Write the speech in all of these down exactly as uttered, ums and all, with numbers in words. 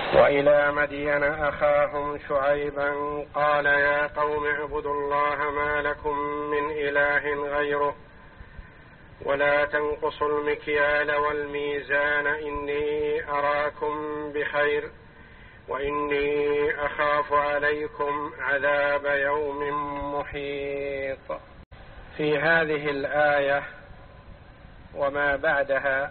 وإلى مدين أخاهم شعيبا قال يا قوم اعبدوا الله ما لكم من إله غيره ولا تنقصوا المكيال والميزان إني أراكم بخير وإني أخاف عليكم عذاب يوم محيط. في هذه الآية وما بعدها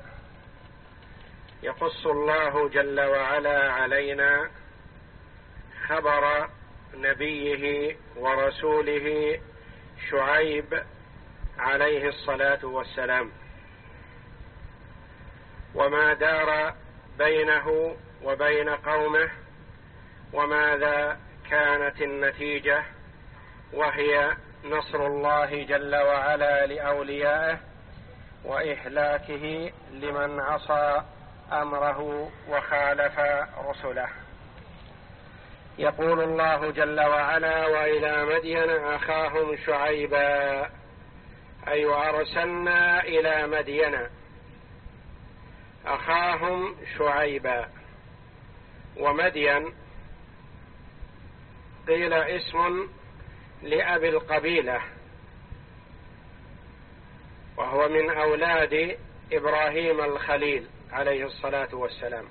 يقص الله جل وعلا علينا خبر نبيه ورسوله شعيب عليه الصلاة والسلام، وما دار بينه وبين قومه، وماذا كانت النتيجة، وهي نصر الله جل وعلا لأوليائه وإهلاكه لمن عصى أمره وخالف رسله. يقول الله جل وعلا وإلى مدين أخاهم شعيبا، أي أرسلنا إلى مدين أخاهم شعيبا. ومدين قيل اسم لأبي القبيلة، وهو من أولاد إبراهيم الخليل عليه الصلاة والسلام.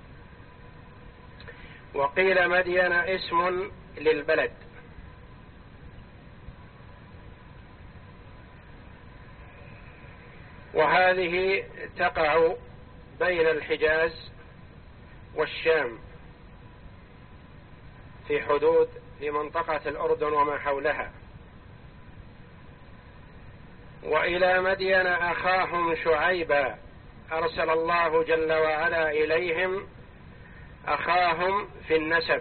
وقيل مدين اسم للبلد. وهذه تقع بين الحجاز والشام في حدود لمنطقة الأردن وما حولها. وإلى مدين أخاهم شعيبا أرسل الله جل وعلا إليهم أخاهم في النسب،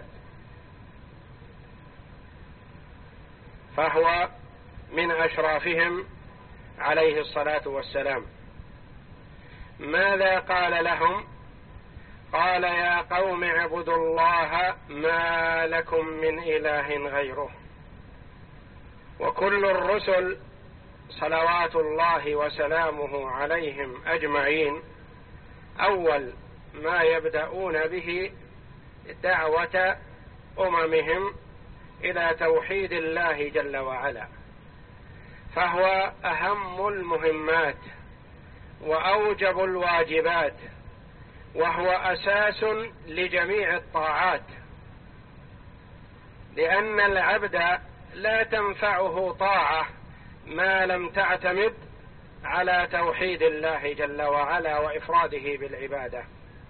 فهو من أشرافهم عليه الصلاة والسلام. ماذا قال لهم؟ قال يا قوم اعبدوا الله ما لكم من إله غيره. وكل الرسل صلوات الله وسلامه عليهم أجمعين أول ما يبدأون به دعوة أممهم إلى توحيد الله جل وعلا، فهو أهم المهمات وأوجب الواجبات، وهو أساس لجميع الطاعات، لأن العبد لا تنفعه طاعة ما لم تعتمد على توحيد الله جل وعلا وإفراده بالعبادة.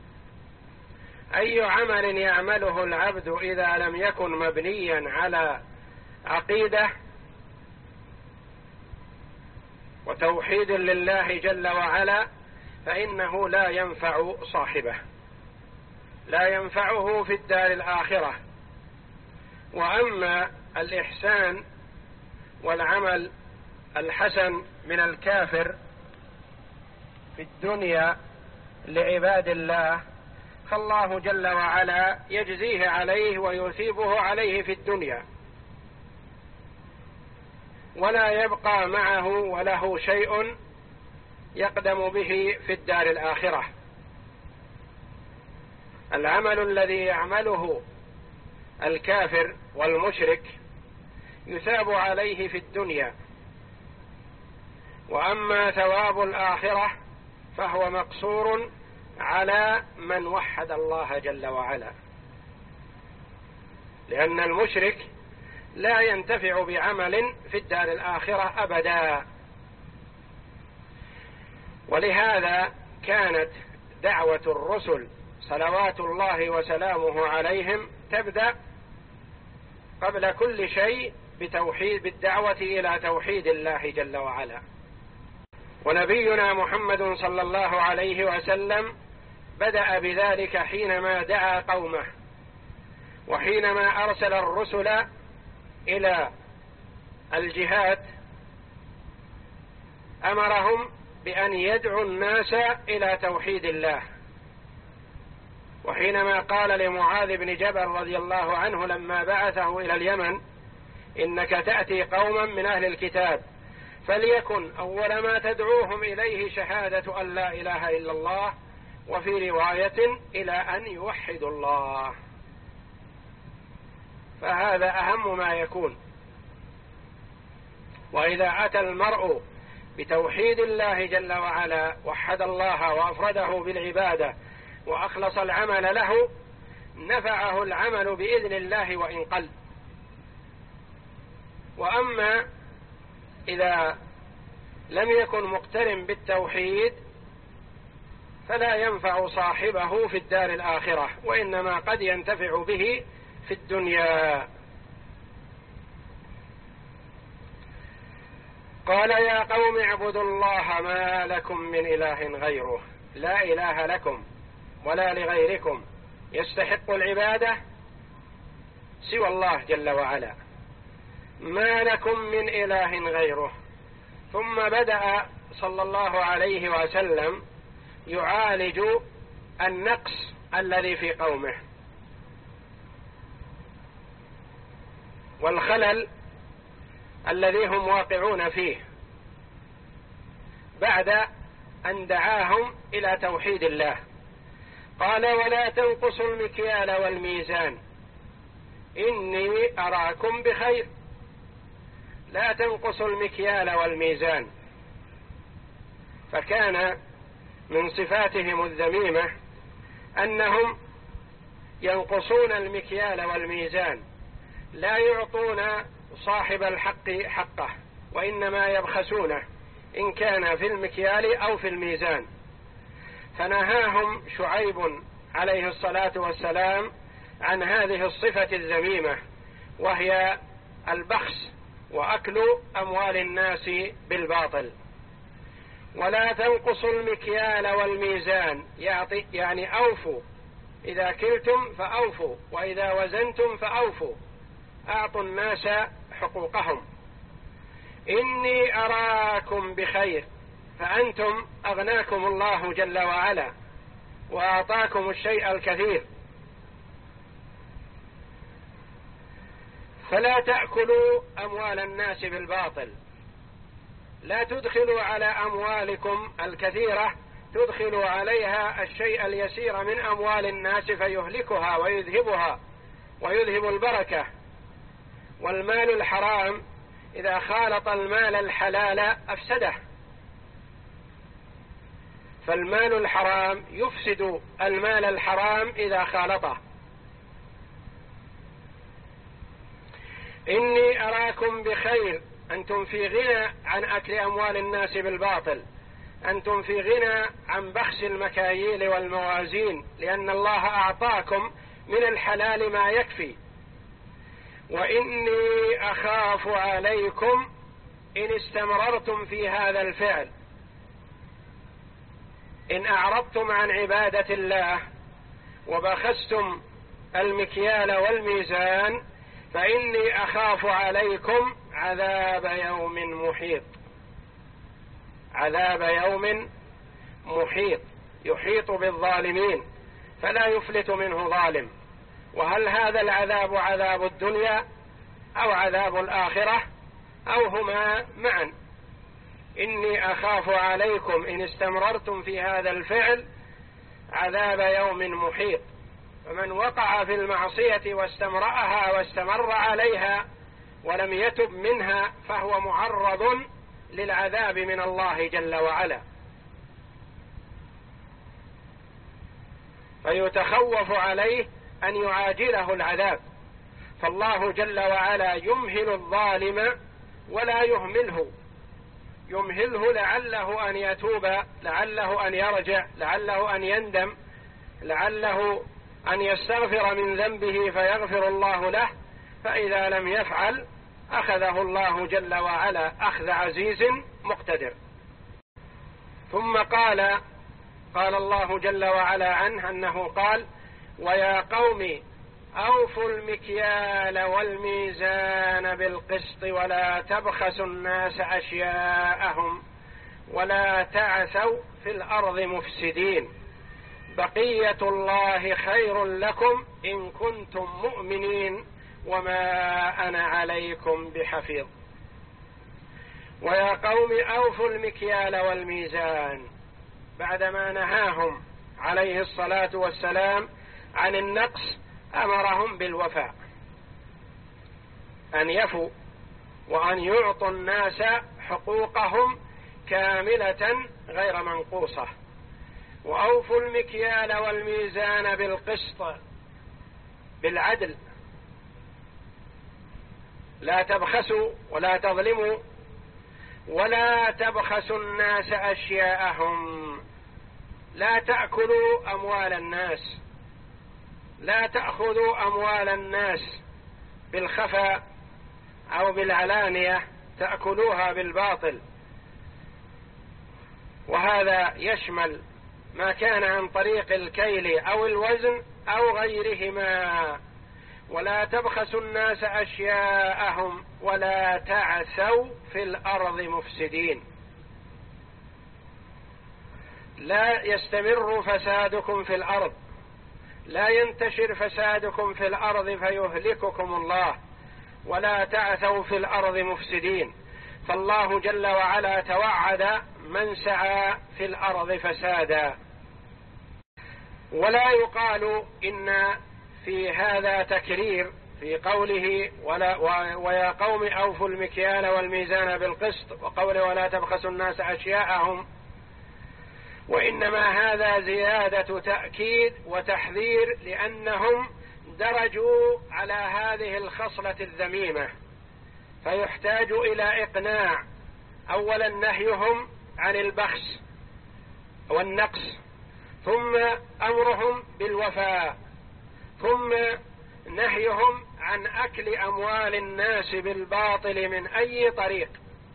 أي عمل يعمله العبد إذا لم يكن مبنيا على عقيدة وتوحيد لله جل وعلا فإنه لا ينفع صاحبه، لا ينفعه في الدار الآخرة. وأما الإحسان والعمل الحسن من الكافر في الدنيا لعباد الله فالله جل وعلا يجزيه عليه ويثيبه عليه في الدنيا، ولا يبقى معه وله شيء يقدم به في الدار الآخرة. العمل الذي يعمله الكافر والمشرك يثاب عليه في الدنيا، وأما ثواب الآخرة فهو مقصور على من وحد الله جل وعلا، لأن المشرك لا ينتفع بعمل في الدار الآخرة أبدا. ولهذا كانت دعوة الرسل صلوات الله وسلامه عليهم تبدأ قبل كل شيء بتوحيد بالدعوة إلى توحيد الله جل وعلا. ونبينا محمد صلى الله عليه وسلم بدأ بذلك حينما دعا قومه، وحينما أرسل الرسل إلى الجهاد أمرهم بأن يدعوا الناس إلى توحيد الله. وحينما قال لمعاذ بن جبل رضي الله عنه لما بعثه إلى اليمن إنك تأتي قوما من أهل الكتاب فليكن أول ما تدعوهم إليه شهادة أن لا إله إلا الله وفي رواية إلى أن يوحدوا الله. فهذا أهم ما يكون. وإذا أتى المرء بتوحيد الله جل وعلا، وحد الله وأفرده بالعبادة وأخلص العمل له، نفعه العمل بإذن الله وإن قل. وأما إذا لم يكن مقترن بالتوحيد فلا ينفع صاحبه في الدار الآخرة، وإنما قد ينتفع به في الدنيا. قال يا قوم اعبدوا الله ما لكم من إله غيره، لا إله لكم ولا لغيركم يستحق العبادة سوى الله جل وعلا، ما لكم من إله غيره. ثم بدأ صلى الله عليه وسلم يعالج النقص الذي في قومه والخلل الذي هم واقعون فيه، بعد أن دعاهم إلى توحيد الله. قال ولا تنقصوا المكيال والميزان إني أراكم بخير. لا تنقصوا المكيال والميزان، فكان من صفاتهم الذميمة أنهم ينقصون المكيال والميزان، لا يعطون صاحب الحق حقه، وإنما يبخسونه إن كان في المكيال أو في الميزان. فنهاهم شعيب عليه الصلاة والسلام عن هذه الصفة الذميمة، وهي البخس وأكل أموال الناس بالباطل. ولا تنقصوا المكيال والميزان، يعني أوفوا، إذا كلتم فأوفوا، وإذا وزنتم فأوفوا، أعطوا الناس حقوقهم. إني أراكم بخير، فأنتم أغناكم الله جل وعلا وأعطاكم الشيء الكثير، فلا تأكلوا أموال الناس بالباطل. لا تدخلوا على أموالكم الكثيرة، تدخلوا عليها الشيء اليسير من أموال الناس فيهلكها ويذهبها ويذهب البركة. والمال الحرام إذا خالط المال الحلال أفسده، فالمال الحرام يفسد المال الحرام إذا خالطه. إني أراكم بخير، أنتم في غنى عن أكل أموال الناس بالباطل، أنتم في غنى عن بخس المكاييل والموازين، لأن الله أعطاكم من الحلال ما يكفي. وإني أخاف عليكم إن استمررتم في هذا الفعل، إن أعرضتم عن عبادة الله وبخستم المكيال والميزان، فإني أخاف عليكم عذاب يوم محيط. عذاب يوم محيط يحيط بالظالمين فلا يفلت منه ظالم. وهل هذا العذاب عذاب الدنيا أو عذاب الآخرة أو هما معا؟ إني أخاف عليكم إن استمررتم في هذا الفعل عذاب يوم محيط. فمن وقع في المعصية واستمرأها واستمر عليها ولم يتب منها فهو معرض للعذاب من الله جل وعلا، فيتخوف عليه أن يعاجله العذاب. فالله جل وعلا يمهل الظالم ولا يهمله، يمهله لعله أن يتوب، لعله أن يرجع، لعله أن يندم، لعله أن يستغفر من ذنبه فيغفر الله له. فإذا لم يفعل أخذه الله جل وعلا أخذ عزيز مقتدر. ثم قال قال الله جل وعلا عنه أنه قال ويا قوم أوفوا المكيال والميزان بالقسط ولا تبخسوا الناس أشياءهم ولا تعثوا في الأرض مفسدين بقية الله خير لكم إن كنتم مؤمنين وما أنا عليكم بحفيظ. ويا قوم أوفوا المكيال والميزان، بعدما نهاهم عليه الصلاة والسلام عن النقص أمرهم بالوفاء، أن يفوا وأن يعطوا الناس حقوقهم كاملة غير منقوصة. وأوفوا المكيال والميزان بالقسط، بالعدل، لا تبخسوا ولا تظلموا، ولا تبخسوا الناس أشياءهم، لا تأكلوا أموال الناس، لا تأخذوا أموال الناس بالخفاء أو بالعلانية، تأكلوها بالباطل. وهذا يشمل ما كان عن طريق الكيل أو الوزن أو غيرهما. ولا تبخسوا الناس أشياءهم ولا تعثوا في الأرض مفسدين، لا يستمر فسادكم في الأرض، لا ينتشر فسادكم في الأرض فيهلككم الله، ولا تعثوا في الأرض مفسدين. فالله جل وعلا توعد من سعى في الأرض فسادا. ولا يقال إن في هذا تكرير في قوله ولا ويا قوم أوفوا المكيال والميزان بالقسط، وقوله ولا تبخسوا الناس أشياءهم، وإنما هذا زيادة تأكيد وتحذير، لأنهم درجوا على هذه الخصلة الذميمة، فيحتاج إلى إقناع. أولا نهيهم عن البخس والنقص، ثم أمرهم بالوفاء، ثم نهيهم عن أكل أموال الناس بالباطل من أي طريق،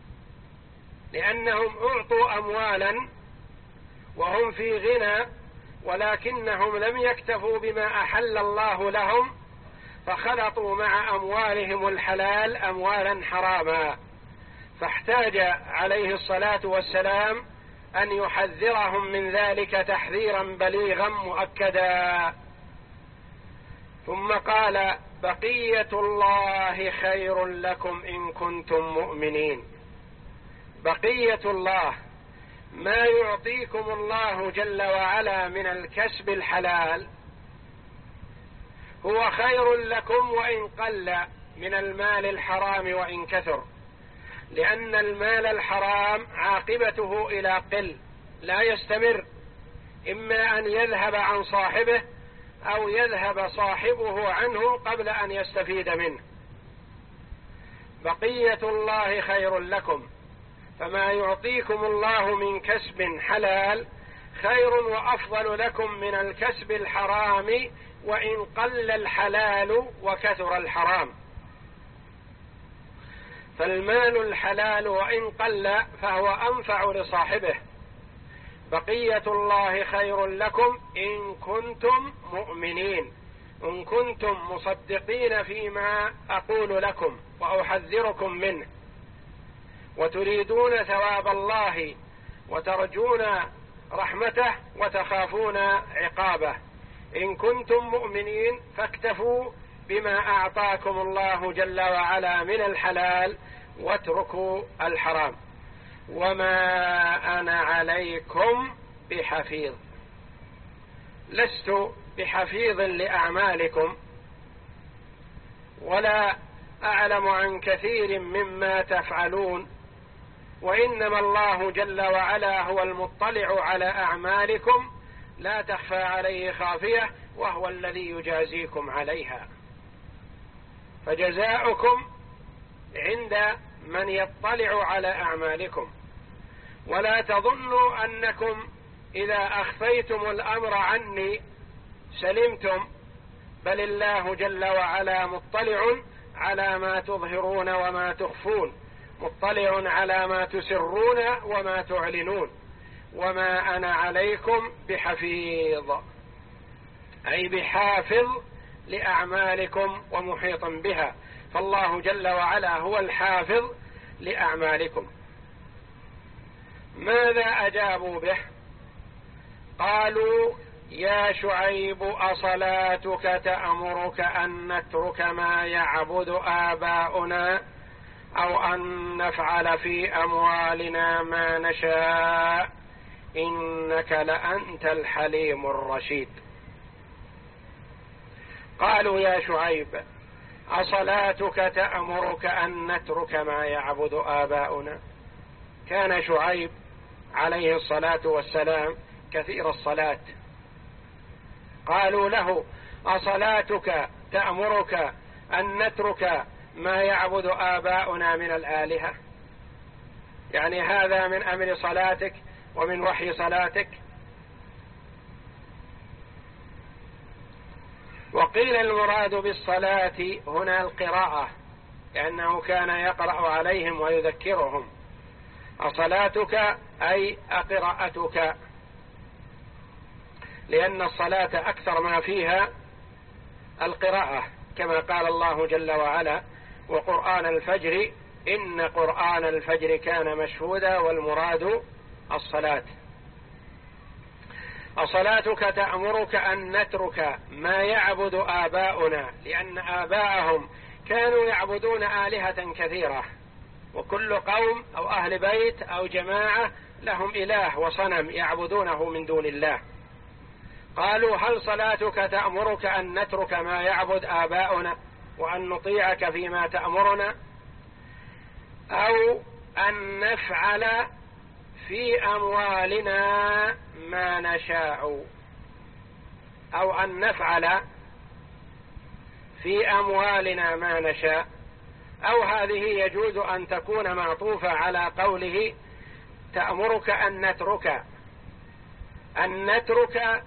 لأنهم أعطوا أموالا وهم في غنى، ولكنهم لم يكتفوا بما أحل الله لهم، فخلطوا مع أموالهم الحلال أموالا حراما، فاحتاج عليه الصلاة والسلام أن يحذرهم من ذلك تحذيرا بليغا مؤكدا. ثم قال بقية الله خير لكم إن كنتم مؤمنين. بقية الله، ما يعطيكم الله جل وعلا من الكسب الحلال هو خير لكم وإن قل من المال الحرام وإن كثر، لأن المال الحرام عاقبته إلى قل، لا يستمر، إما أن يذهب عن صاحبه أو يذهب صاحبه عنه قبل أن يستفيد منه. بقية الله خير لكم، فما يعطيكم الله من كسب حلال خير وأفضل لكم من الكسب الحرام وإن قل الحلال وكثر الحرام. فالمال الحلال وإن قل فهو أنفع لصاحبه. بقية الله خير لكم إن كنتم مؤمنين، إن كنتم مصدقين فيما أقول لكم وأحذركم منه، وتريدون ثواب الله وترجون رحمته وتخافون عقابه. إن كنتم مؤمنين فاكتفوا بما أعطاكم الله جل وعلا من الحلال واتركوا الحرام. وما أنا عليكم بحفيظ، لست بحفيظ لأعمالكم، ولا أعلم عن كثير مما تفعلون، وإنما الله جل وعلا هو المطلع على أعمالكم، لا تخفى عليه خافية، وهو الذي يجازيكم عليها. فجزاؤكم عند من يطلع على أعمالكم. ولا تظنوا أنكم إذا أخفيتم الأمر عني سلمتم، بل الله جل وعلا مطلع على ما تظهرون وما تخفون، مطلع على ما تسرون وما تعلنون. وما أنا عليكم بحفيظ، أي بحافظ لأعمالكم ومحيط بها، فالله جل وعلا هو الحافظ لأعمالكم. ماذا أجابوا به؟ قالوا يا شعيب أصلاتك تأمرك أن نترك ما يعبد آباؤنا أو أن نفعل في أموالنا ما نشاء إنك لأنت الحليم الرشيد. قالوا يا شعيب أصلاتك تأمرك أن نترك ما يعبد آباؤنا؟ كان شعيب عليه الصلاة والسلام كثير الصلاة. قالوا له أصلاتك تأمرك أن نترك ما يعبد آباؤنا من الآلهة؟ يعني هذا من أمر صلاتك ومن وحي صلاتك. وقيل المراد بالصلاة هنا القراءة، لأنه كان يقرأ عليهم ويذكرهم. أصلاتك أي أقراءتك، لأن الصلاة أكثر ما فيها القراءة، كما قال الله جل وعلا وقرآن الفجر إن قرآن الفجر كان مشهودا، والمراد الصلاة. أصلاتك تأمرك أن نترك ما يعبد آباؤنا، لأن آباءهم كانوا يعبدون آلهة كثيرة، وكل قوم أو أهل بيت أو جماعة لهم إله وصنم يعبدونه من دون الله. قالوا هل صلاتك تأمرك أن نترك ما يعبد آباؤنا وأن نطيعك فيما تأمرنا، أو أن نفعل في أموالنا ما نشاء، أو أن نفعل في أموالنا ما نشاء، أو هذه يجوز أن تكون معطوفة على قوله تأمرك أن نترك، أن نترك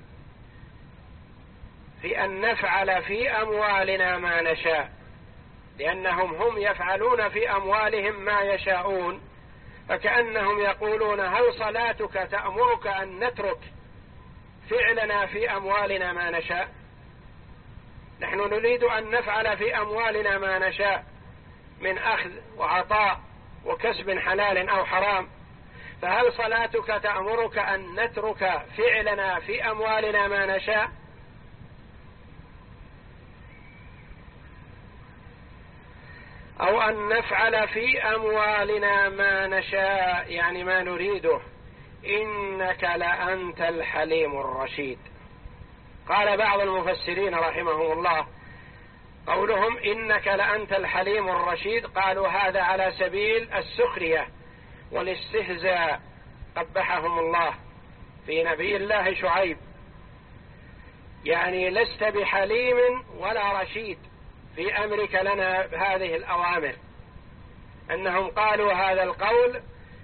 في أن نفعل في أموالنا ما نشاء، لأنهم هم يفعلون في أموالهم ما يشاءون، فكأنهم يقولون هل صلاتك تأمرك أن نترك فعلنا في أموالنا ما نشاء؟ نحن نريد أن نفعل في أموالنا ما نشاء من أخذ وعطاء وكسب حلال أو حرام، فهل صلاتك تأمرك أن نترك فعلنا في أموالنا ما نشاء؟ أو أن نفعل في أموالنا ما نشاء، يعني ما نريده. إنك لأنت الحليم الرشيد. قال بعض المفسرين رحمهم الله قولهم إنك لأنت الحليم الرشيد، قالوا هذا على سبيل السخرية والاستهزاء، قبحهم الله في نبي الله شعيب، يعني لست بحليم ولا رشيد في أمرك لنا هذه الأوامر. أنهم قالوا هذا القول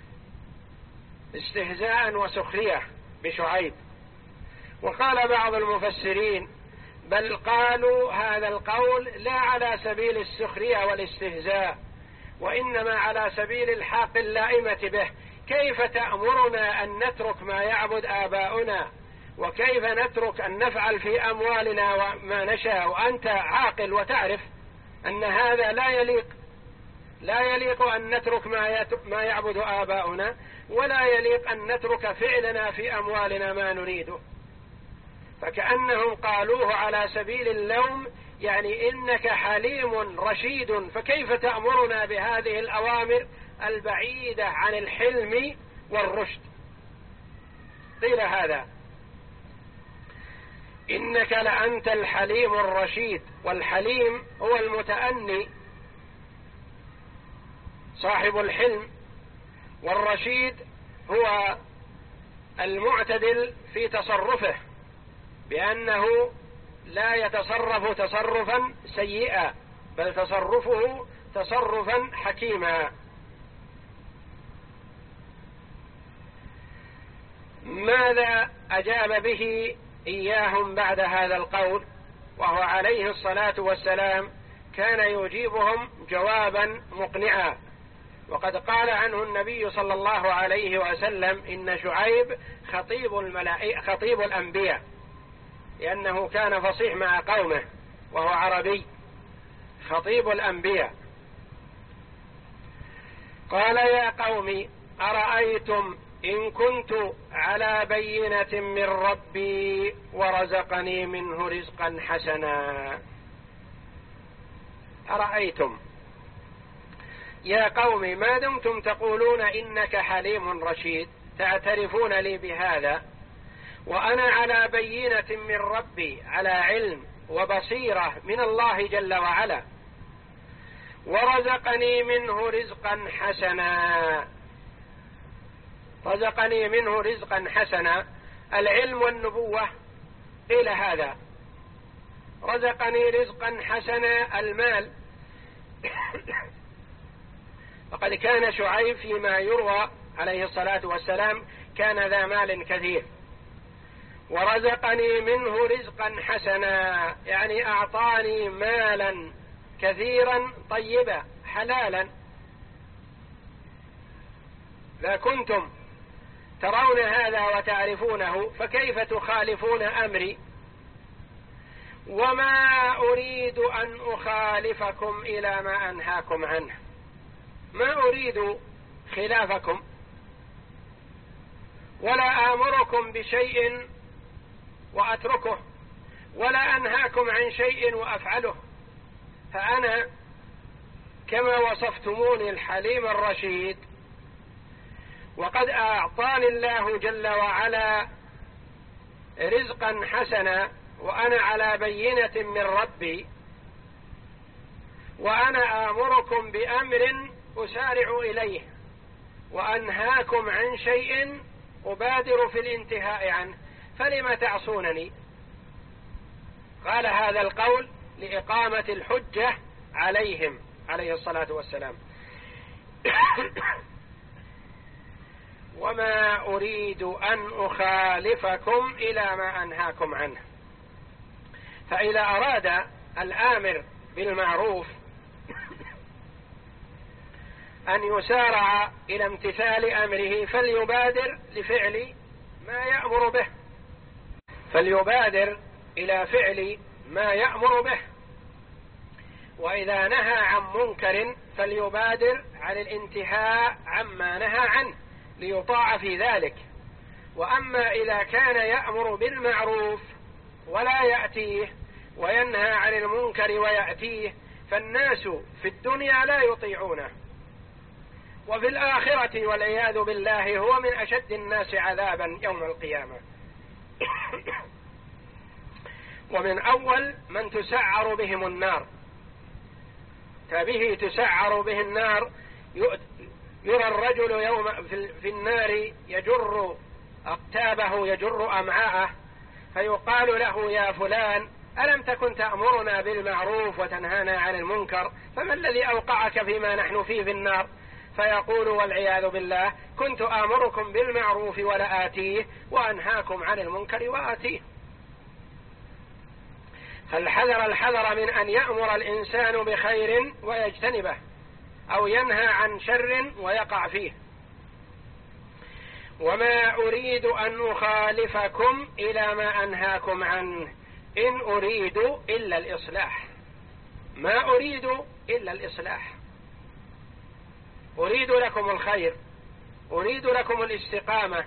استهزاء وسخرية بشعيب. وقال بعض المفسرين بل قالوا هذا القول لا على سبيل السخرية والاستهزاء، وإنما على سبيل الحاق اللائمة به. كيف تأمرنا أن نترك ما يعبد آباؤنا، وكيف نترك أن نفعل في أموالنا وما نشاء، وأنت عاقل وتعرف أن هذا لا يليق، لا يليق أن نترك ما يعبد آباؤنا، ولا يليق أن نترك فعلنا في أموالنا ما نريده. فكأنهم قالوه على سبيل اللوم، يعني إنك حليم رشيد، فكيف تأمرنا بهذه الأوامر البعيدة عن الحلم والرشد؟ قيل هذا إنك لأنت الحليم الرشيد، والحليم هو المتأني صاحب الحلم، والرشيد هو المعتدل في تصرفه، بأنه لا يتصرف تصرفا سيئا، بل تصرفه تصرفا حكيما. ماذا أجاب به إياهم بعد هذا القول؟ وهو عليه الصلاة والسلام كان يجيبهم جوابا مقنعا، وقد قال عنه النبي صلى الله عليه وسلم إن شعيب خطيب الملائكة خطيب الأنبياء، لأنه كان فصيح مع قومه وهو عربي، خطيب الأنبياء. قال يا قوم أرأيتم إن كنت على بينة من ربي ورزقني منه رزقا حسنا. أرأيتم يا قوم ما دمتم تقولون إنك حليم رشيد، تعترفون لي بهذا وأنا على بينة من ربي، على علم وبصيرة من الله جل وعلا، ورزقني منه رزقا حسنا. رزقني منه رزقا حسنا، العلم والنبوة قيل هذا. رزقني رزقا حسنا المال، فقد كان شعيب فيما يروى عليه الصلاة والسلام كان ذا مال كثير. ورزقني منه رزقا حسنا يعني أعطاني مالا كثيرا طيبا حلالا. لا كنتم ترون هذا وتعرفونه فكيف تخالفون أمري؟ وما أريد أن أخالفكم إلى ما أنهاكم عنه، ما أريد خلافكم ولا آمركم بشيء وأتركه ولا أنهاكم عن شيء وأفعله، فأنا كما وصفتموني الحليم الرشيد، وقد أعطاني الله جل وعلا رزقا حسنا وأنا على بينة من ربي، وأنا آمركم بأمر أسارع إليه وأنهاكم عن شيء أبادر في الانتهاء عنه، فلم تعصونني؟ قال هذا القول لإقامة الحجة عليهم عليه الصلاة والسلام. وما أريد أن أخالفكم إلى ما أنهاكم عنه. فإذا أراد الآمر بالمعروف أن يسارع إلى امتثال أمره فليبادر لفعل ما يأمر به، فليبادر إلى فعل ما يأمر به. وإذا نهى عن منكر فليبادر عن الانتهاء عما نهى عنه ليطاع في ذلك. وأما إذا كان يأمر بالمعروف ولا يأتيه وينهى عن المنكر ويأتيه فالناس في الدنيا لا يطيعونه، وفي الآخرة والعياذ بالله هو من أشد الناس عذابا يوم القيامة. ومن أول من تسعر بهم النار، فبه تسعر به النار. يرى الرجل يوم في النار يجر أقتابه يجر أمعاءه، فيقال له يا فلان ألم تكن تأمرنا بالمعروف وتنهانا عن المنكر، فما الذي أوقعك فيما نحن فيه في النار؟ فيقول والعياذ بالله كنت آمركم بالمعروف ولا آتيه وأنهاكم عن المنكر وآتيه. فالحذر الحذر من أن يأمر الإنسان بخير ويجتنبه أو ينهى عن شر ويقع فيه. وما أريد أن أخالفكم إلى ما أنهاكم عنه إن أريد إلا الإصلاح. ما أريد إلا الإصلاح، أريد لكم الخير، أريد لكم الاستقامة،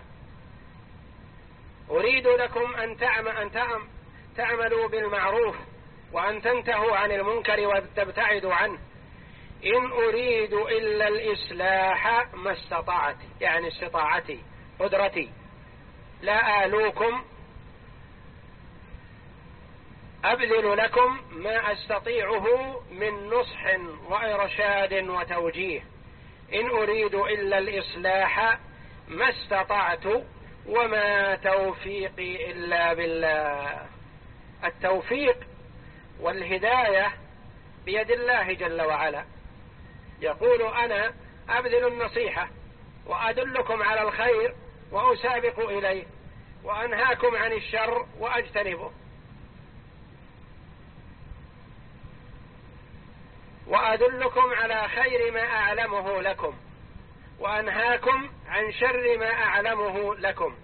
أريد لكم أن تعملوا بالمعروف وأن تنتهوا عن المنكر وتبتعدوا عنه. إن أريد إلا الإصلاح ما استطعت، يعني استطاعتي قدرتي، لا آلوكم أبذل لكم ما أستطيعه من نصح وإرشاد وتوجيه. إن أريد إلا الإصلاح ما استطعت وما توفيقي إلا بالله. التوفيق والهداية بيد الله جل وعلا. يقول أنا أبذل النصيحة وأدلكم على الخير وأسابق إليه وأنهاكم عن الشر وأجتنبه، وأدلكم على خير ما أعلمه لكم وأنهاكم عن شر ما أعلمه لكم.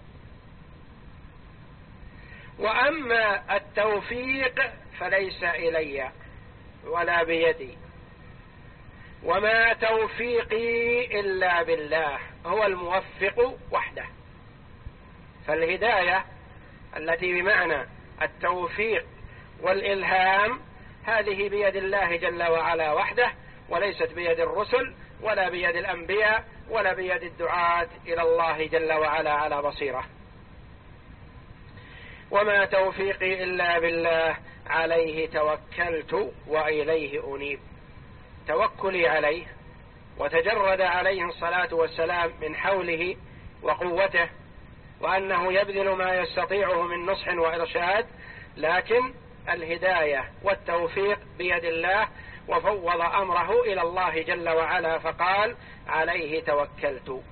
وأما التوفيق فليس إلي ولا بيدي، وما توفيقي إلا بالله، هو الموفق وحده. فالهداية التي بمعنى التوفيق والإلهام هذه بيد الله جل وعلا وحده، وليست بيد الرسل ولا بيد الأنبياء ولا بيد الدعاة إلى الله جل وعلا على بصيرة. وما توفيقي إلا بالله عليه توكلت وإليه أنيب. توكلي عليه، وتجرد عليه الصلاة والسلام من حوله وقوته، وأنه يبذل ما يستطيعه من نصح وإرشاد، لكن الهداية والتوفيق بيد الله، وفوض أمره إلى الله جل وعلا فقال عليه توكلت.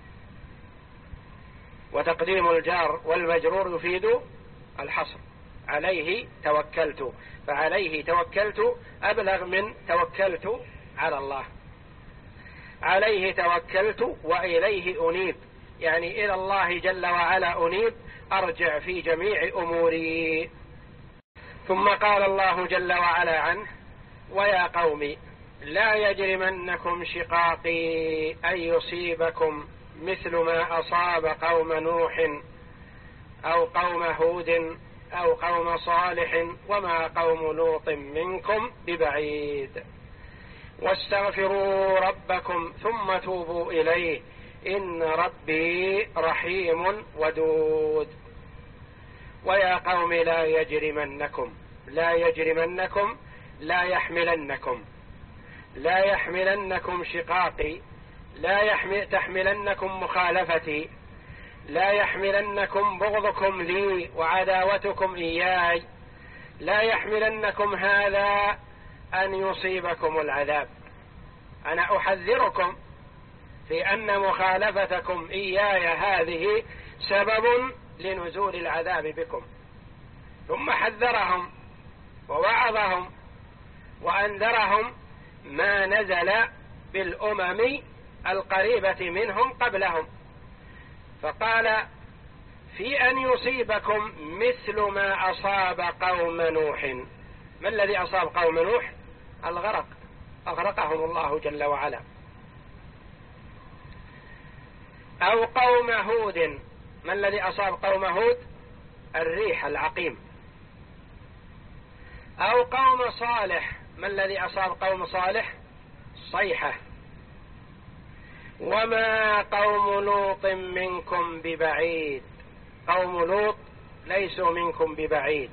وتقديم الجار والمجرور يفيد الحصر، عليه توكلت، فعليه توكلت أبلغ من توكلت على الله. عليه توكلت وإليه أنيب، يعني إلى الله جل وعلا أنيب، أرجع في جميع أموري. ثم قال الله جل وعلا عنه: ويا قوم لا يجرمنكم شقاقي أن يصيبكم مثل ما أصاب قوم نوح أو قوم هود أو قوم صالح وما قوم لوط منكم ببعيد، واستغفروا ربكم ثم توبوا إليه إن ربي رحيم ودود. ويا قوم لا يجرمنكم، لا يجرمنكم لا يحملنكم، لا يحملنكم شقاقي، لا يحمل تحملنكم مخالفتي، لا يحملنكم بغضكم لي وعداوتكم إياي، لا يحملنكم هذا أن يصيبكم العذاب. أنا أحذركم في أن مخالفتكم إياي هذه سبب لنزول العذاب بكم. ثم حذرهم ووعظهم وأنذرهم ما نزل بالأمم القريبة منهم قبلهم، فقال في أن يصيبكم مثل ما أصاب قوم نوح. ما الذي أصاب قوم نوح؟ الغرق، أغرقهم الله جل وعلا. أو قوم هود. ما الذي أصاب قوم هود؟ الريح العقيم. أو قوم صالح. ما الذي أصاب قوم صالح؟ صيحة. وما قوم لوط منكم ببعيد. قوم لوط ليسوا منكم ببعيد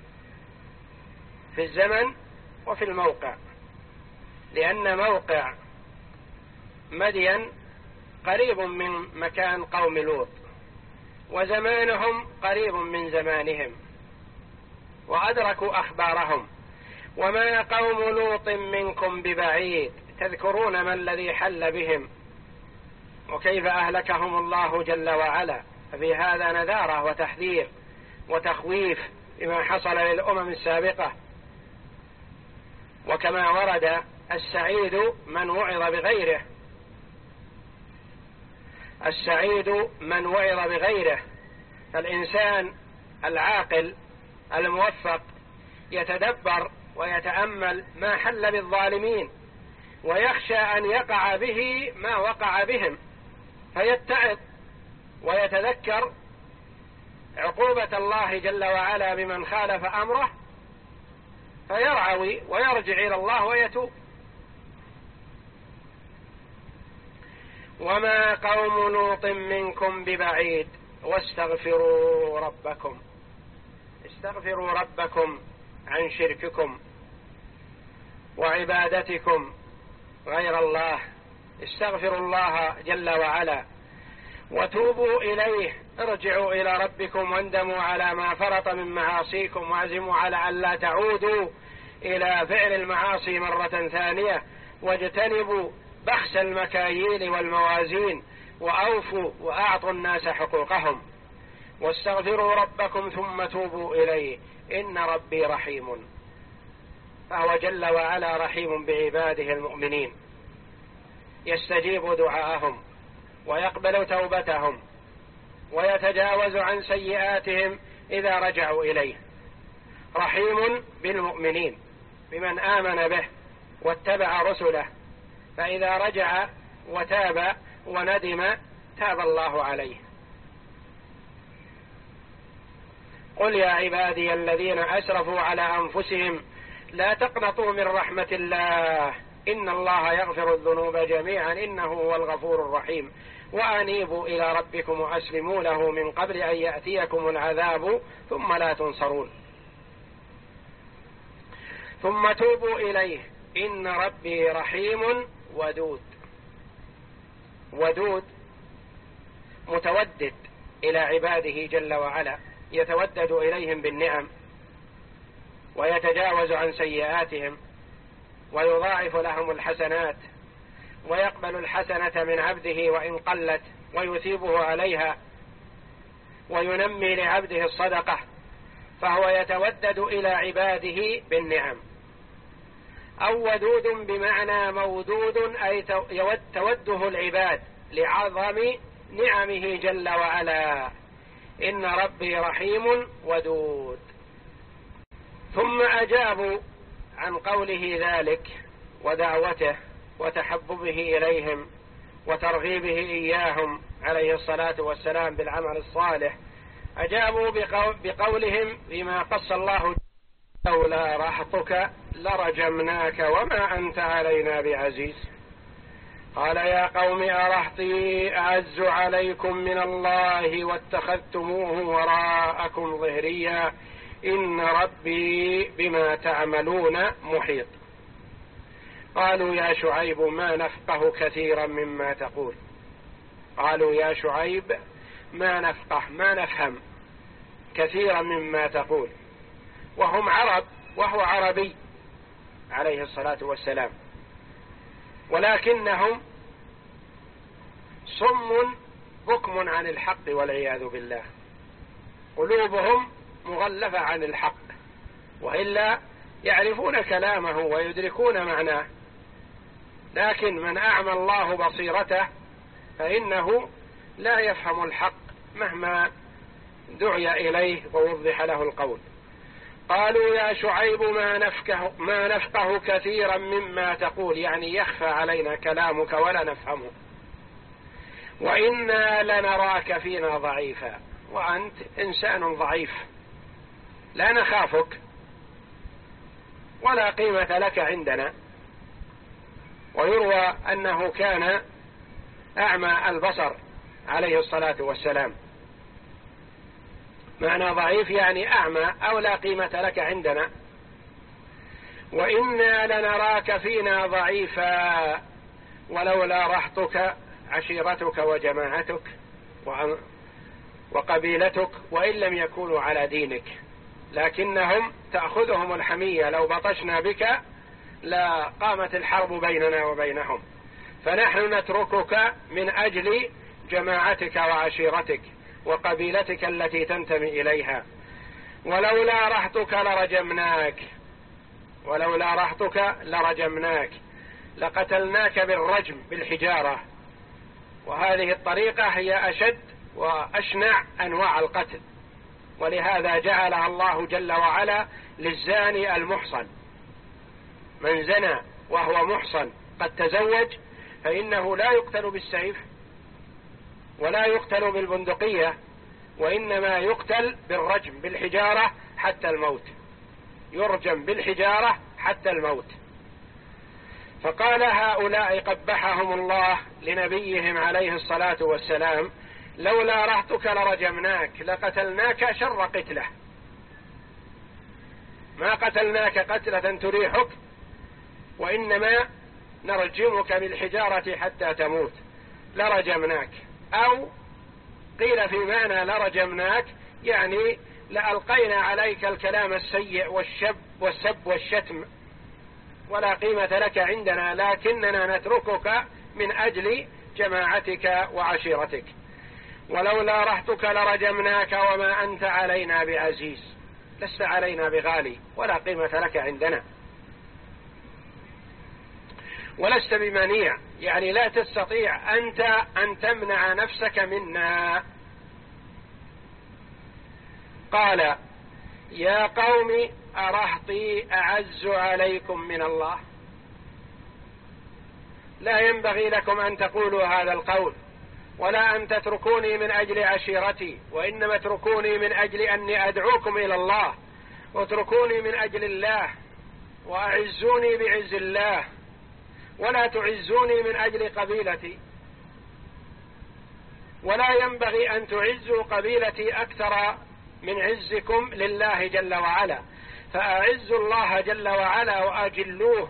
في الزمن وفي الموقع، لأن موقع مدين قريب من مكان قوم لوط، وزمانهم قريب من زمانهم، وأدركوا أخبارهم. وما قوم لوط منكم ببعيد. تذكرون ما الذي حل بهم وكيف أهلكهم الله جل وعلا، ففي هذا نذارة وتحذير وتخويف بما حصل للأمم السابقة. وكما ورد: السعيد من وعظ بغيره، السعيد من وعظ بغيره. فالإنسان العاقل الموفق يتدبر ويتأمل ما حل بالظالمين، ويخشى أن يقع به ما وقع بهم، فيتعظ ويتذكر عقوبة الله جل وعلا بمن خالف أمره، فيرعوي ويرجع إلى الله ويتوب. وما قوم لوط منكم ببعيد واستغفروا ربكم. استغفروا ربكم عن شرككم وعبادتكم غير الله. استغفروا الله جل وعلا وتوبوا إليه. ارجعوا إلى ربكم واندموا على ما فرط من معاصيكم، واعزموا على أن لا تعودوا إلى فعل المعاصي مرة ثانية، واجتنبوا بخس المكاييل والموازين، وأوفوا وأعطوا الناس حقوقهم. واستغفروا ربكم ثم توبوا إليه إن ربي رحيم. فهو جل وعلا رحيم بعباده المؤمنين، يستجيب دعاءهم ويقبل توبتهم ويتجاوز عن سيئاتهم إذا رجعوا إليه. رحيم بالمؤمنين، بمن آمن به واتبع رسله، فإذا رجع وتاب وندم تاب الله عليه. قل يا عبادي الذين أسرفوا على أنفسهم لا تقنطوا من رحمة الله إن الله يغفر الذنوب جميعا إنه هو الغفور الرحيم، وأنيبوا إلى ربكم وأسلموا له من قبل أن يأتيكم العذاب ثم لا تنصرون. ثم توبوا إليه إن ربي رحيم ودود. ودود متودد إلى عباده جل وعلا، يتودد إليهم بالنعم ويتجاوز عن سيئاتهم ويضاعف لهم الحسنات، ويقبل الحسنة من عبده وإن قلت ويثيبه عليها، وينمي لعبده الصدقة، فهو يتودد إلى عباده بالنعم. أو ودود بمعنى مودود، أي توده العباد لعظم نعمه جل وعلا. إن ربي رحيم ودود. ثم أجابوا عن قوله ذلك ودعوته وتحببه إليهم وترغيبه إياهم عليه الصلاة والسلام بالعمل الصالح، أجابوا بقولهم بما قص الله: لولا رهطك لرجمناك وما أنت علينا بعزيز. قال: يا قوم أرهطي أعز عليكم من الله واتخذتموه وراءكم ظهريا إن ربي بما تعملون محيط. قالوا: يا شعيب ما نفقه كثيرا مما تقول. قالوا: يا شعيب ما نفقه ما نفهم كثيرا مما تقول، وهم عرب وهو عربي عليه الصلاة والسلام، ولكنهم صم بكم عن الحق والعياذ بالله، قلوبهم مغلفة عن الحق، وإلا يعرفون كلامه ويدركون معناه، لكن من أعمى الله بصيرته فإنه لا يفهم الحق مهما دعي إليه ووضح له القول. قالوا: يا شعيب ما نفقه, ما نفقه كثيرا مما تقول، يعني يخفى علينا كلامك ولا نفهمه، وإنا لنراك فينا ضعيفا، وأنت إنسان ضعيف لا نخافك ولا قيمة لك عندنا. ويروى أنه كان أعمى البصر عليه الصلاة والسلام، معنى ضعيف يعني أعمى أو لا قيمة لك عندنا. وإنا لنراك فينا ضعيفا ولولا رهطك عشيرتك وجماعتك وقبيلتك وإن لم يكونوا على دينك، لكنهم تأخذهم الحمية، لو بطشنا بك لا قامت الحرب بيننا وبينهم، فنحن نتركك من أجل جماعتك وعشيرتك وقبيلتك التي تنتمي إليها. ولولا رهطك لرجمناك، ولولا رهطك لرجمناك، لقتلناك بالرجم بالحجارة، وهذه الطريقة هي أشد وأشنع أنواع القتل، ولهذا جعلها الله جل وعلا للزاني المحصن. من زنى وهو محصن قد تزوج فإنه لا يقتل بالسيف ولا يقتل بالبندقية، وإنما يقتل بالرجم بالحجارة حتى الموت، يرجم بالحجارة حتى الموت. فقال هؤلاء قبحهم الله لنبيهم عليه الصلاة والسلام: لولا رهطك لرجمناك، لقتلناك شر قتله، ما قتلناك قتلة تريحك، وإنما نرجمك بالحجارة حتى تموت، لرجمناك. أو قيل في معنى لرجمناك يعني لألقينا عليك الكلام السيء والشب والسب والشتم، ولا قيمة لك عندنا، لكننا نتركك من أجل جماعتك وعشيرتك. ولولا رهطك لرجمناك وما أنت علينا بعزيز، لست علينا بغالي ولا قيمة لك عندنا، ولست بمنيع، يعني لا تستطيع أنت أن تمنع نفسك منا. قال: يا قوم أرهطي أعز عليكم من الله. لا ينبغي لكم أن تقولوا هذا القول، ولا أن تتركوني من أجل عشيرتي، وإنما اتركوني من أجل أني أدعوكم إلى الله، واتركوني من أجل الله، وأعزوني بعز الله، ولا تعزوني من أجل قبيلتي، ولا ينبغي أن تعزوا قبيلتي أكثر من عزكم لله جل وعلا، فأعزوا الله جل وعلا وأجلوه.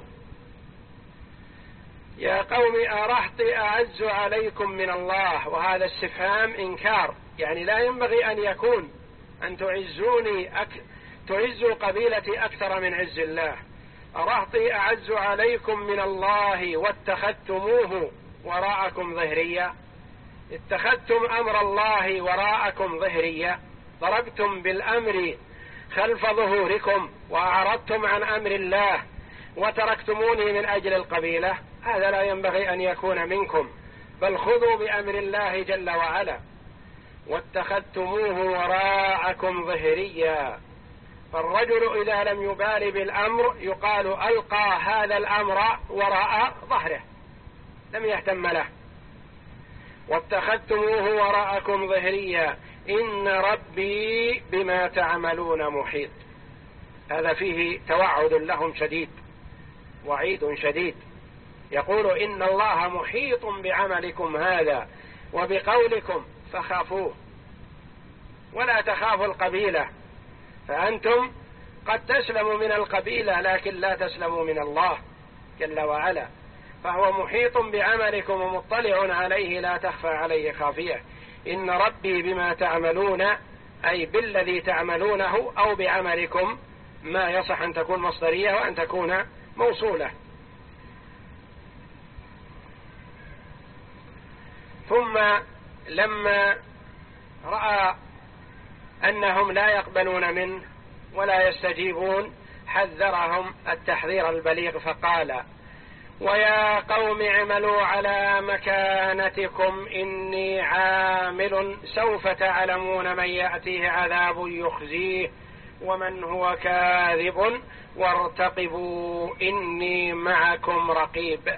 يا قوم أرهطي أعز عليكم من الله، وهذا استفهام إنكار، يعني لا ينبغي أن يكون أن تعزوني أك... تعزوا قبيلتي أكثر من عز الله. أرهطي أعز عليكم من الله واتخذتموه وراءكم ظهريا، اتخذتم أمر الله وراءكم ظهريا، ضربتم بالأمر خلف ظهوركم وأعرضتم عن أمر الله وتركتموني من أجل القبيلة. هذا لا ينبغي أن يكون منكم، بل خذوا بأمر الله جل وعلا. واتخذتموه وراءكم ظهريا، فالرجل إذا لم يبال بالأمر يقال ألقى هذا الأمر وراء ظهره، لم يهتم له. واتخذتموه وراءكم ظهريا إن ربي بما تعملون محيط. هذا فيه توعد لهم شديد، وعيد شديد، يقول إن الله محيط بعملكم هذا وبقولكم فخافوه، ولا تخافوا القبيلة، فأنتم قد تسلموا من القبيلة لكن لا تسلموا من الله جل وعلا، فهو محيط بعملكم ومطلع عليه لا تخفى عليه خافية. إن ربي بما تعملون أي بالذي تعملونه أو بعملكم، ما يصح أن تكون مصدرية وأن تكون موصولة. ثم لما رأى أنهم لا يقبلون منه ولا يستجيبون حذرهم التحذير البليغ فقال: ويا قوم اعملوا على مكانتكم إني عامل سوف تعلمون من يأتيه عذاب يخزيه ومن هو كاذب وارتقبوا إني معكم رقيب.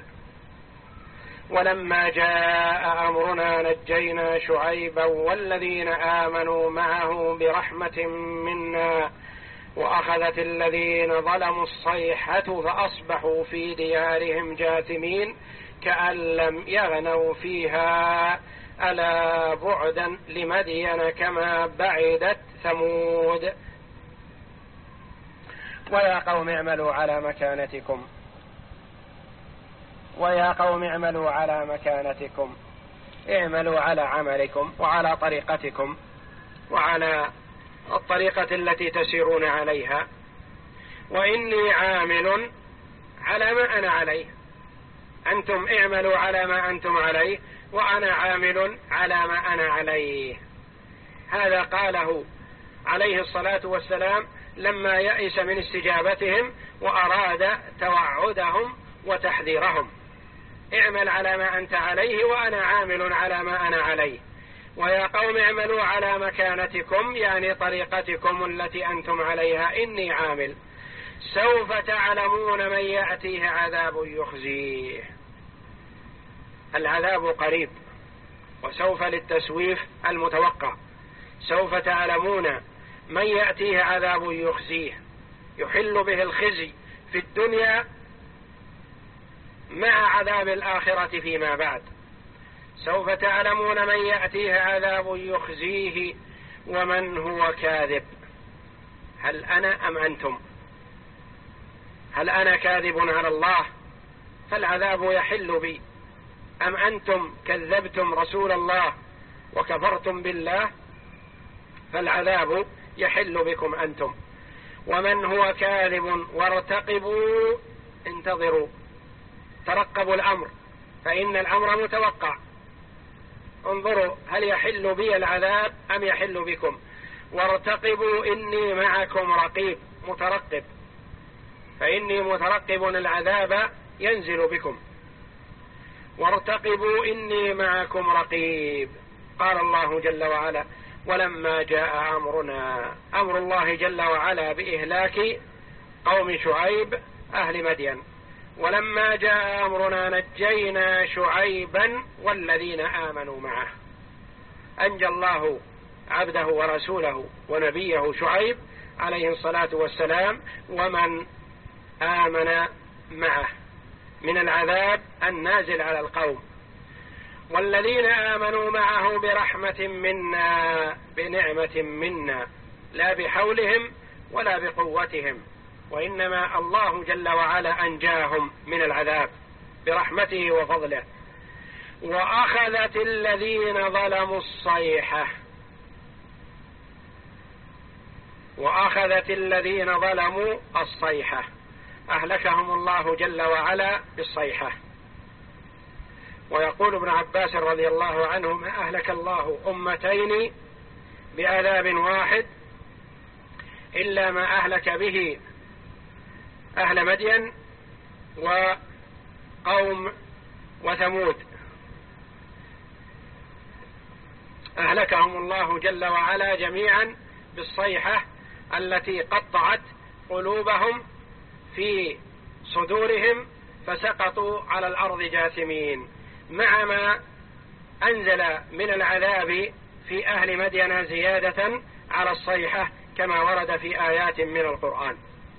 ولما جاء أمرنا نجينا شعيبا والذين آمنوا معه برحمة منا وأخذت الذين ظلموا الصيحة فأصبحوا في ديارهم جاثمين كأن لم يغنوا فيها ألا بعدا لمدين كما بعدت ثمود. ويا قوم اعملوا على مكانتكم ويا قوم اعملوا على مكانتكم اعملوا على عملكم وعلى طريقتكم وعلى الطريقة التي تسيرون عليها، وإني عامل على ما أنا عليه. أنتم اعملوا على ما أنتم عليه وأنا عامل على ما أنا عليه. هذا قاله عليه الصلاة والسلام لما يئس من استجابتهم وأراد توعدهم وتحذيرهم: اعمل على ما أنت عليه وأنا عامل على ما أنا عليه. ويا قوم اعملوا على مكانتكم يعني طريقتكم التي أنتم عليها إني عامل سوف تعلمون من يأتيه عذاب يخزيه. العذاب قريب، وسوف للتسويف المتوقع. سوف تعلمون من يأتيه عذاب يخزيه، يحل به الخزي في الدنيا مع عذاب الآخرة فيما بعد. سوف تعلمون من يأتيه عذاب يخزيه ومن هو كاذب. هل أنا أم أنتم؟ هل أنا كاذب على الله فالعذاب يحل بي، أم أنتم كذبتم رسول الله وكفرتم بالله فالعذاب يحل بكم أنتم. ومن هو كاذب وارتقبوا، انتظروا، ترقبوا الأمر فإن الأمر متوقع. انظروا هل يحل بي العذاب أم يحل بكم. وارتقبوا إني معكم رقيب، مترقب، فإني مترقب العذاب ينزل بكم. وارتقبوا إني معكم رقيب. قال الله جل وعلا: ولما جاء أمرنا، أمر الله جل وعلا بإهلاك قوم شعيب أهل مدين. ولما جاء أمرنا نجينا شعيبا والذين آمنوا معه. أنجى الله عبده ورسوله ونبيه شعيب عليه الصلاة والسلام ومن آمن معه. من العذاب النازل على القوم. والذين آمنوا معه برحمة منا بنعمة منا لا بحولهم ولا بقوتهم، وإنما الله جل وعلا أنجاهم من العذاب برحمته وفضله. وأخذت الذين ظلموا الصيحة وأخذت الذين ظلموا الصيحة أهلكهم الله جل وعلا بالصيحة. ويقول ابن عباس رضي الله عنه: ما أهلك الله أمتين بعذاب واحد إلا ما أهلك به أهل مدين وقوم وثمود، أهلكهم الله جل وعلا جميعا بالصيحة التي قطعت قلوبهم في صدورهم فسقطوا على الأرض جاثمين، مع ما أنزل من العذاب في أهل مدين زيادة على الصيحة كما ورد في آيات من القرآن.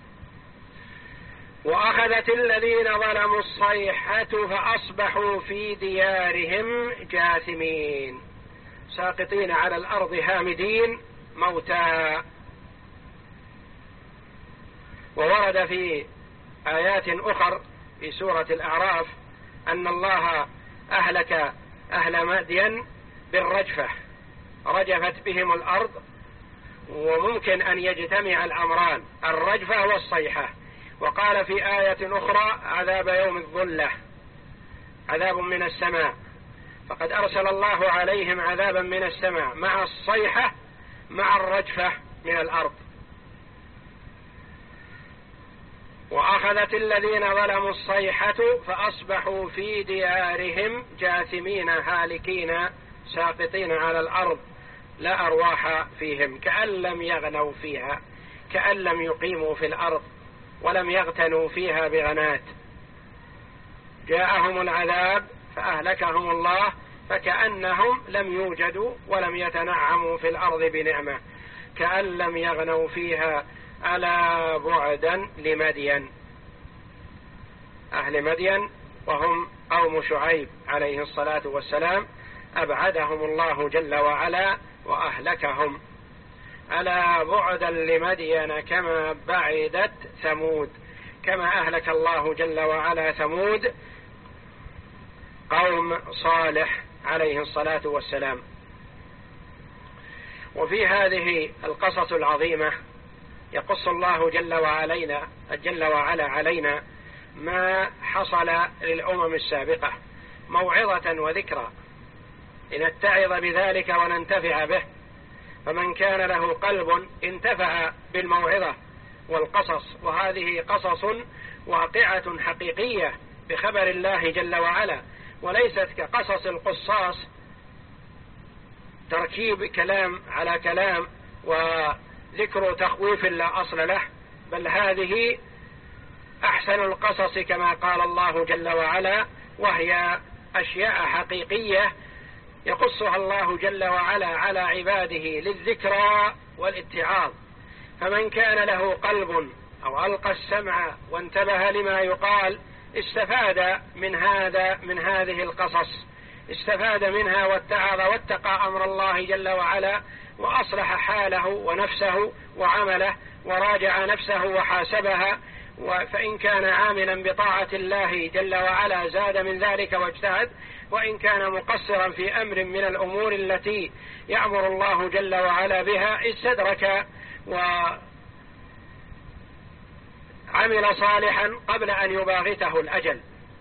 وأخذت الذين ظلموا الصيحة فأصبحوا في ديارهم جاثمين، ساقطين على الأرض هامدين موتى. وورد في آيات أخر في سورة الأعراف أن الله أهلك أهل مدين بالرجفة، رجفت بهم الأرض. وممكن أن يجتمع الأمران، الرجفة والصيحة. وقال في آية أخرى: عذاب يوم الظلة، عذاب من السماء، فقد أرسل الله عليهم عذابا من السماء مع الصيحة مع الرجفة من الأرض. وأخذت الذين ظلموا الصيحة فأصبحوا في ديارهم جاثمين هالكين ساقطين على الأرض لا أرواح فيهم، كأن لم يغنوا فيها، كأن لم يقيموا في الأرض ولم يغتنوا فيها بغنات. جاءهم العذاب فأهلكهم الله فكأنهم لم يوجدوا ولم يتنعموا في الأرض بنعمة، كأن لم يغنوا فيها. ألا بعدا لمدين، أهل مدين وهم قوم شعيب عليه الصلاة والسلام، أبعدهم الله جل وعلا وأهلكهم. ألا بعدا لمدين كما بعدت ثمود، كما أهلك الله جل وعلا ثمود قوم صالح عليه الصلاة والسلام. وفي هذه القصص العظيمة يقص الله جل وعلينا جل وعلا علينا ما حصل للأمم السابقة موعظة وذكرى لنتعظ بذلك وننتفع به. فمن كان له قلب انتفع بالموعظة والقصص، وهذه قصص واقعة حقيقية بخبر الله جل وعلا، وليست كقصص القصاص تركيب كلام على كلام وذكر تخويف لا أصل له، بل هذه أحسن القصص كما قال الله جل وعلا، وهي أشياء حقيقية يقصها الله جل وعلا على عباده للذكرى والاتعاظ. فمن كان له قلب أو ألقى السمع وانتبه لما يقال استفاد من هذا من هذه القصص، استفاد منها واتعظ واتقى أمر الله جل وعلا وأصلح حاله ونفسه وعمله وراجع نفسه وحاسبها. فإن كان عاملا بطاعة الله جل وعلا زاد من ذلك واجتهد، وإن كان مقصرا في أمر من الأمور التي يأمر الله جل وعلا بها استدرك وعمل صالحا قبل أن يباغته الأجل.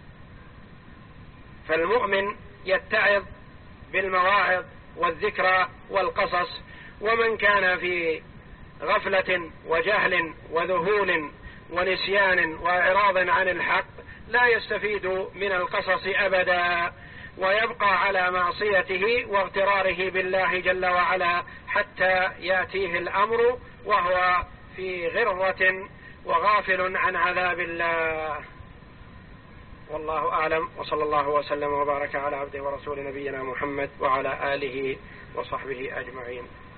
فالمؤمن يتعظ بالمواعظ والذكرى والقصص، ومن كان في غفلة وجهل وذهول ونسيان وإعراض عن الحق لا يستفيد من القصص أبدا، ويبقى على معصيته واغتراره بالله جل وعلا حتى يأتيه الأمر وهو في غرة وغافل عن عذاب الله. والله أعلم، وصلى الله وسلم وبارك على عبده ورسول نبينا محمد وعلى آله وصحبه أجمعين.